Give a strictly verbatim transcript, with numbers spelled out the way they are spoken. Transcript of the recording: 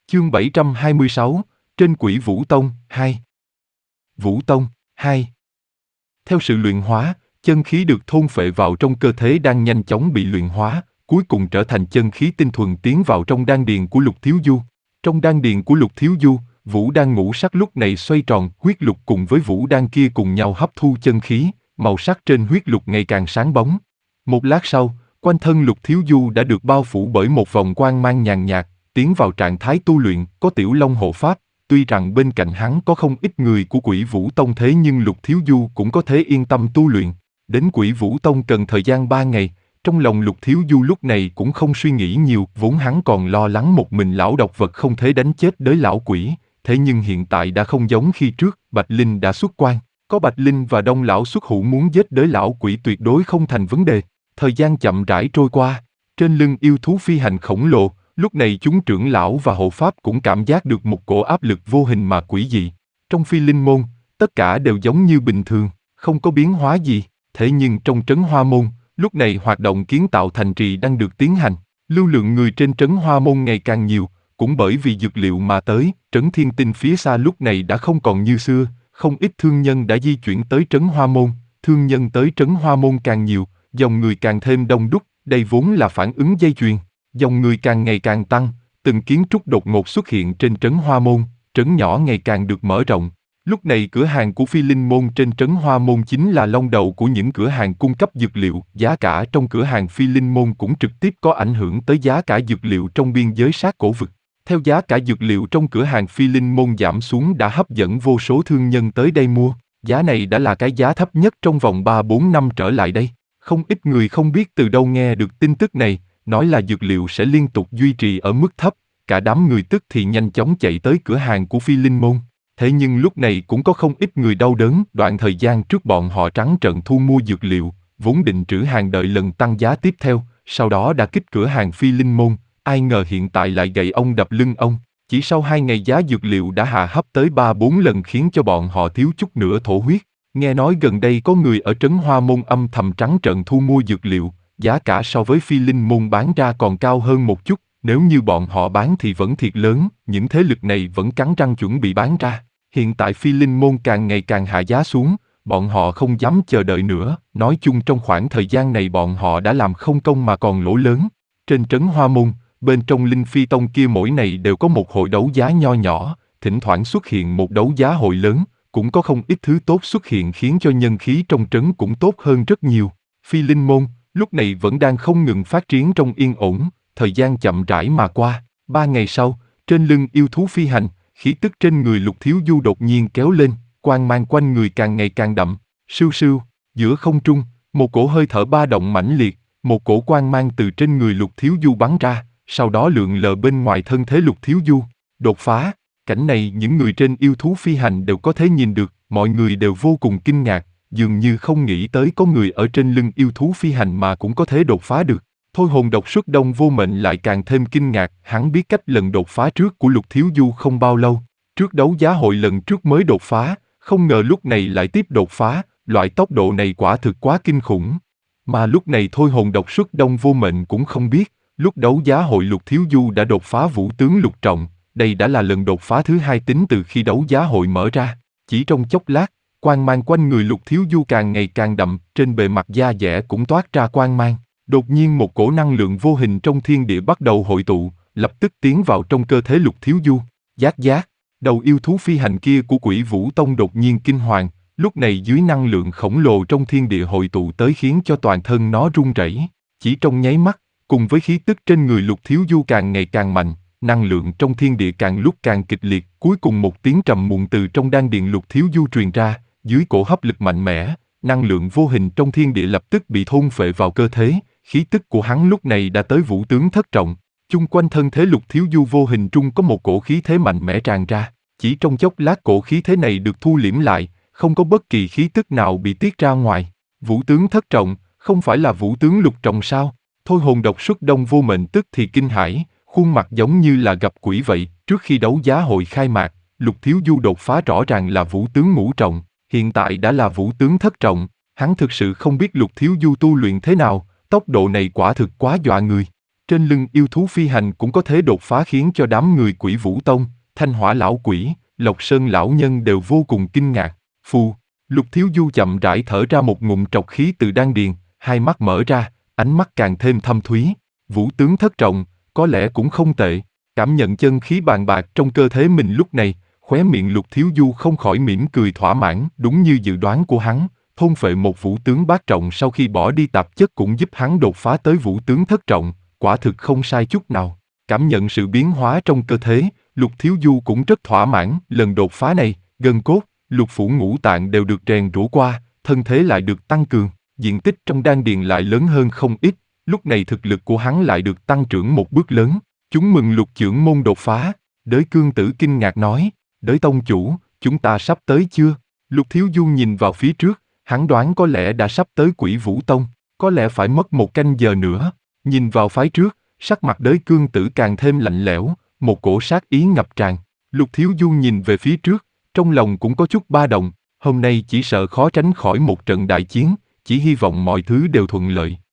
Chương bảy trăm hai mươi sáu, trên Quỷ Vũ Tông, hai. Vũ Tông, hai. Theo sự luyện hóa, chân khí được thôn phệ vào trong cơ thể đang nhanh chóng bị luyện hóa, cuối cùng trở thành chân khí tinh thuần tiến vào trong đan điền của Lục Thiếu Du. Trong đan điền của Lục Thiếu Du, Vũ Đan ngũ sắc lúc này xoay tròn, huyết lục cùng với Vũ Đan kia cùng nhau hấp thu chân khí, màu sắc trên huyết lục ngày càng sáng bóng. Một lát sau, quanh thân Lục Thiếu Du đã được bao phủ bởi một vòng quang mang nhàn nhạt, tiến vào trạng thái tu luyện, có Tiểu Long hộ pháp. Tuy rằng bên cạnh hắn có không ít người của Quỷ Vũ Tông thế nhưng Lục Thiếu Du cũng có thể yên tâm tu luyện. Đến Quỷ Vũ Tông cần thời gian ba ngày, trong lòng Lục Thiếu Du lúc này cũng không suy nghĩ nhiều, vốn hắn còn lo lắng một mình lão độc vật không thể đánh chết đới lão quỷ, thế nhưng hiện tại đã không giống khi trước, Bạch Linh đã xuất quan, có Bạch Linh và Đông lão xuất hữu muốn giết đới lão quỷ tuyệt đối không thành vấn đề. Thời gian chậm rãi trôi qua, trên lưng yêu thú phi hành khổng lồ, lúc này chúng trưởng lão và hộ pháp cũng cảm giác được một cổ áp lực vô hình mà quỷ dị. Trong Phi Linh môn, tất cả đều giống như bình thường, không có biến hóa gì. Thế nhưng trong Trấn Hoa môn, lúc này hoạt động kiến tạo thành trì đang được tiến hành. Lưu lượng người trên Trấn Hoa môn ngày càng nhiều, cũng bởi vì dược liệu mà tới, Trấn Thiên Tinh phía xa lúc này đã không còn như xưa, không ít thương nhân đã di chuyển tới Trấn Hoa môn, thương nhân tới Trấn Hoa môn càng nhiều, dòng người càng thêm đông đúc, đây vốn là phản ứng dây chuyền. Dòng người càng ngày càng tăng, từng kiến trúc đột ngột xuất hiện trên Trấn Hoa môn, trấn nhỏ ngày càng được mở rộng. Lúc này cửa hàng của Phi Linh môn trên Trấn Hoa môn chính là long đầu của những cửa hàng cung cấp dược liệu, giá cả trong cửa hàng Phi Linh môn cũng trực tiếp có ảnh hưởng tới giá cả dược liệu trong biên giới sát cổ vực. Theo giá cả dược liệu trong cửa hàng Phi Linh môn giảm xuống đã hấp dẫn vô số thương nhân tới đây mua, giá này đã là cái giá thấp nhất trong vòng ba bốn năm trở lại đây. Không ít người không biết từ đâu nghe được tin tức này, nói là dược liệu sẽ liên tục duy trì ở mức thấp, cả đám người tức thì nhanh chóng chạy tới cửa hàng của Phi Linh môn. Thế nhưng lúc này cũng có không ít người đau đớn, đoạn thời gian trước bọn họ trắng trợn thu mua dược liệu, vốn định trữ hàng đợi lần tăng giá tiếp theo, sau đó đã kích cửa hàng Phi Linh môn, ai ngờ hiện tại lại gậy ông đập lưng ông, chỉ sau hai ngày giá dược liệu đã hạ hấp tới ba bốn lần khiến cho bọn họ thiếu chút nữa thổ huyết. Nghe nói gần đây có người ở Trấn Hoa môn âm thầm trắng trợn thu mua dược liệu, giá cả so với Phi Linh môn bán ra còn cao hơn một chút, nếu như bọn họ bán thì vẫn thiệt lớn, những thế lực này vẫn cắn răng chuẩn bị bán ra. Hiện tại Phi Linh môn càng ngày càng hạ giá xuống, bọn họ không dám chờ đợi nữa, nói chung trong khoảng thời gian này bọn họ đã làm không công mà còn lỗ lớn. Trên Trấn Hoa môn, bên trong Linh Phi Tông kia mỗi ngày đều có một hội đấu giá nho nhỏ, thỉnh thoảng xuất hiện một đấu giá hội lớn, cũng có không ít thứ tốt xuất hiện khiến cho nhân khí trong trấn cũng tốt hơn rất nhiều. Phi Linh môn lúc này vẫn đang không ngừng phát triển trong yên ổn, thời gian chậm rãi mà qua. Ba ngày sau, trên lưng yêu thú phi hành, khí tức trên người Lục Thiếu Du đột nhiên kéo lên, quang mang quanh người càng ngày càng đậm. Sưu sưu, giữa không trung, một cổ hơi thở ba động mãnh liệt, một cổ quang mang từ trên người Lục Thiếu Du bắn ra, sau đó lượn lờ bên ngoài thân thể Lục Thiếu Du. Đột phá, cảnh này những người trên yêu thú phi hành đều có thể nhìn được, mọi người đều vô cùng kinh ngạc, dường như không nghĩ tới có người ở trên lưng yêu thú phi hành mà cũng có thể đột phá được. Thôi Hồn Độc Xuất Đông Vô Mệnh lại càng thêm kinh ngạc, hắn biết cách lần đột phá trước của Lục Thiếu Du không bao lâu, trước đấu giá hội lần trước mới đột phá, không ngờ lúc này lại tiếp đột phá, loại tốc độ này quả thực quá kinh khủng. Mà lúc này Thôi Hồn Độc Xuất Đông Vô Mệnh cũng không biết, lúc đấu giá hội Lục Thiếu Du đã đột phá Vũ tướng Lục Trọng, đây đã là lần đột phá thứ hai tính từ khi đấu giá hội mở ra. Chỉ trong chốc lát, quang mang quanh người Lục Thiếu Du càng ngày càng đậm, trên bề mặt da dẻ cũng toát ra quang mang. Đột nhiên một cổ năng lượng vô hình trong thiên địa bắt đầu hội tụ, lập tức tiến vào trong cơ thể Lục Thiếu Du. Giác giác, đầu yêu thú phi hành kia của Quỷ Vũ Tông đột nhiên kinh hoàng, lúc này dưới năng lượng khổng lồ trong thiên địa hội tụ tới khiến cho toàn thân nó run rẩy. Chỉ trong nháy mắt, cùng với khí tức trên người Lục Thiếu Du càng ngày càng mạnh, năng lượng trong thiên địa càng lúc càng kịch liệt, cuối cùng một tiếng trầm muộn từ trong đan điền Lục Thiếu Du truyền ra, dưới cổ hấp lực mạnh mẽ, năng lượng vô hình trong thiên địa lập tức bị thôn phệ vào cơ thể, khí tức của hắn lúc này đã tới Vũ tướng thất trọng. Chung quanh thân thể Lục Thiếu Du vô hình trung có một cổ khí thế mạnh mẽ tràn ra, chỉ trong chốc lát cổ khí thế này được thu liễm lại, không có bất kỳ khí tức nào bị tiết ra ngoài. Vũ tướng thất trọng, không phải là Vũ tướng lục trọng sao? Thôi Hồn Độc Xuất Đông Vô Mệnh tức thì kinh hãi, khuôn mặt giống như là gặp quỷ vậy. Trước khi đấu giá hội khai mạc, Lục Thiếu Du đột phá rõ ràng là Vũ tướng ngũ trọng, hiện tại đã là Vũ tướng thất trọng. Hắn thực sự không biết Lục Thiếu Du tu luyện thế nào, tốc độ này quả thực quá dọa người. Trên lưng yêu thú phi hành cũng có thể đột phá khiến cho đám người Quỷ Vũ Tông, Thanh Hỏa Lão Quỷ, Lộc Sơn Lão Nhân đều vô cùng kinh ngạc. Phù, Lục Thiếu Du chậm rãi thở ra một ngụm trọc khí từ đan điền, hai mắt mở ra, ánh mắt càng thêm thâm thúy. Vũ tướng thất trọng, có lẽ cũng không tệ. Cảm nhận chân khí bàn bạc trong cơ thể mình lúc này, khóe miệng Lục Thiếu Du không khỏi mỉm cười thỏa mãn. Đúng như dự đoán của hắn, thôn phệ một vũ tướng bát trọng sau khi bỏ đi tạp chất cũng giúp hắn đột phá tới vũ tướng thất trọng, quả thực không sai chút nào. Cảm nhận sự biến hóa trong cơ thể, Lục Thiếu Du cũng rất thỏa mãn. Lần đột phá này, gân cốt, lục phủ ngũ tạng đều được rèn rũa qua, thân thế lại được tăng cường, diện tích trong đan điền lại lớn hơn không ít. Lúc này thực lực của hắn lại được tăng trưởng một bước lớn. Chúng mừng Lục trưởng môn đột phá. Đới Cương Tử kinh ngạc nói, Đới tông chủ, chúng ta sắp tới chưa? Lục Thiếu Du nhìn vào phía trước, hắn đoán có lẽ đã sắp tới Quỷ Vũ Tông, có lẽ phải mất một canh giờ nữa. Nhìn vào phái trước, sắc mặt Đới Cương Tử càng thêm lạnh lẽo, một cổ sát ý ngập tràn. Lục Thiếu Du nhìn về phía trước, trong lòng cũng có chút ba động, hôm nay chỉ sợ khó tránh khỏi một trận đại chiến, chỉ hy vọng mọi thứ đều thuận lợi.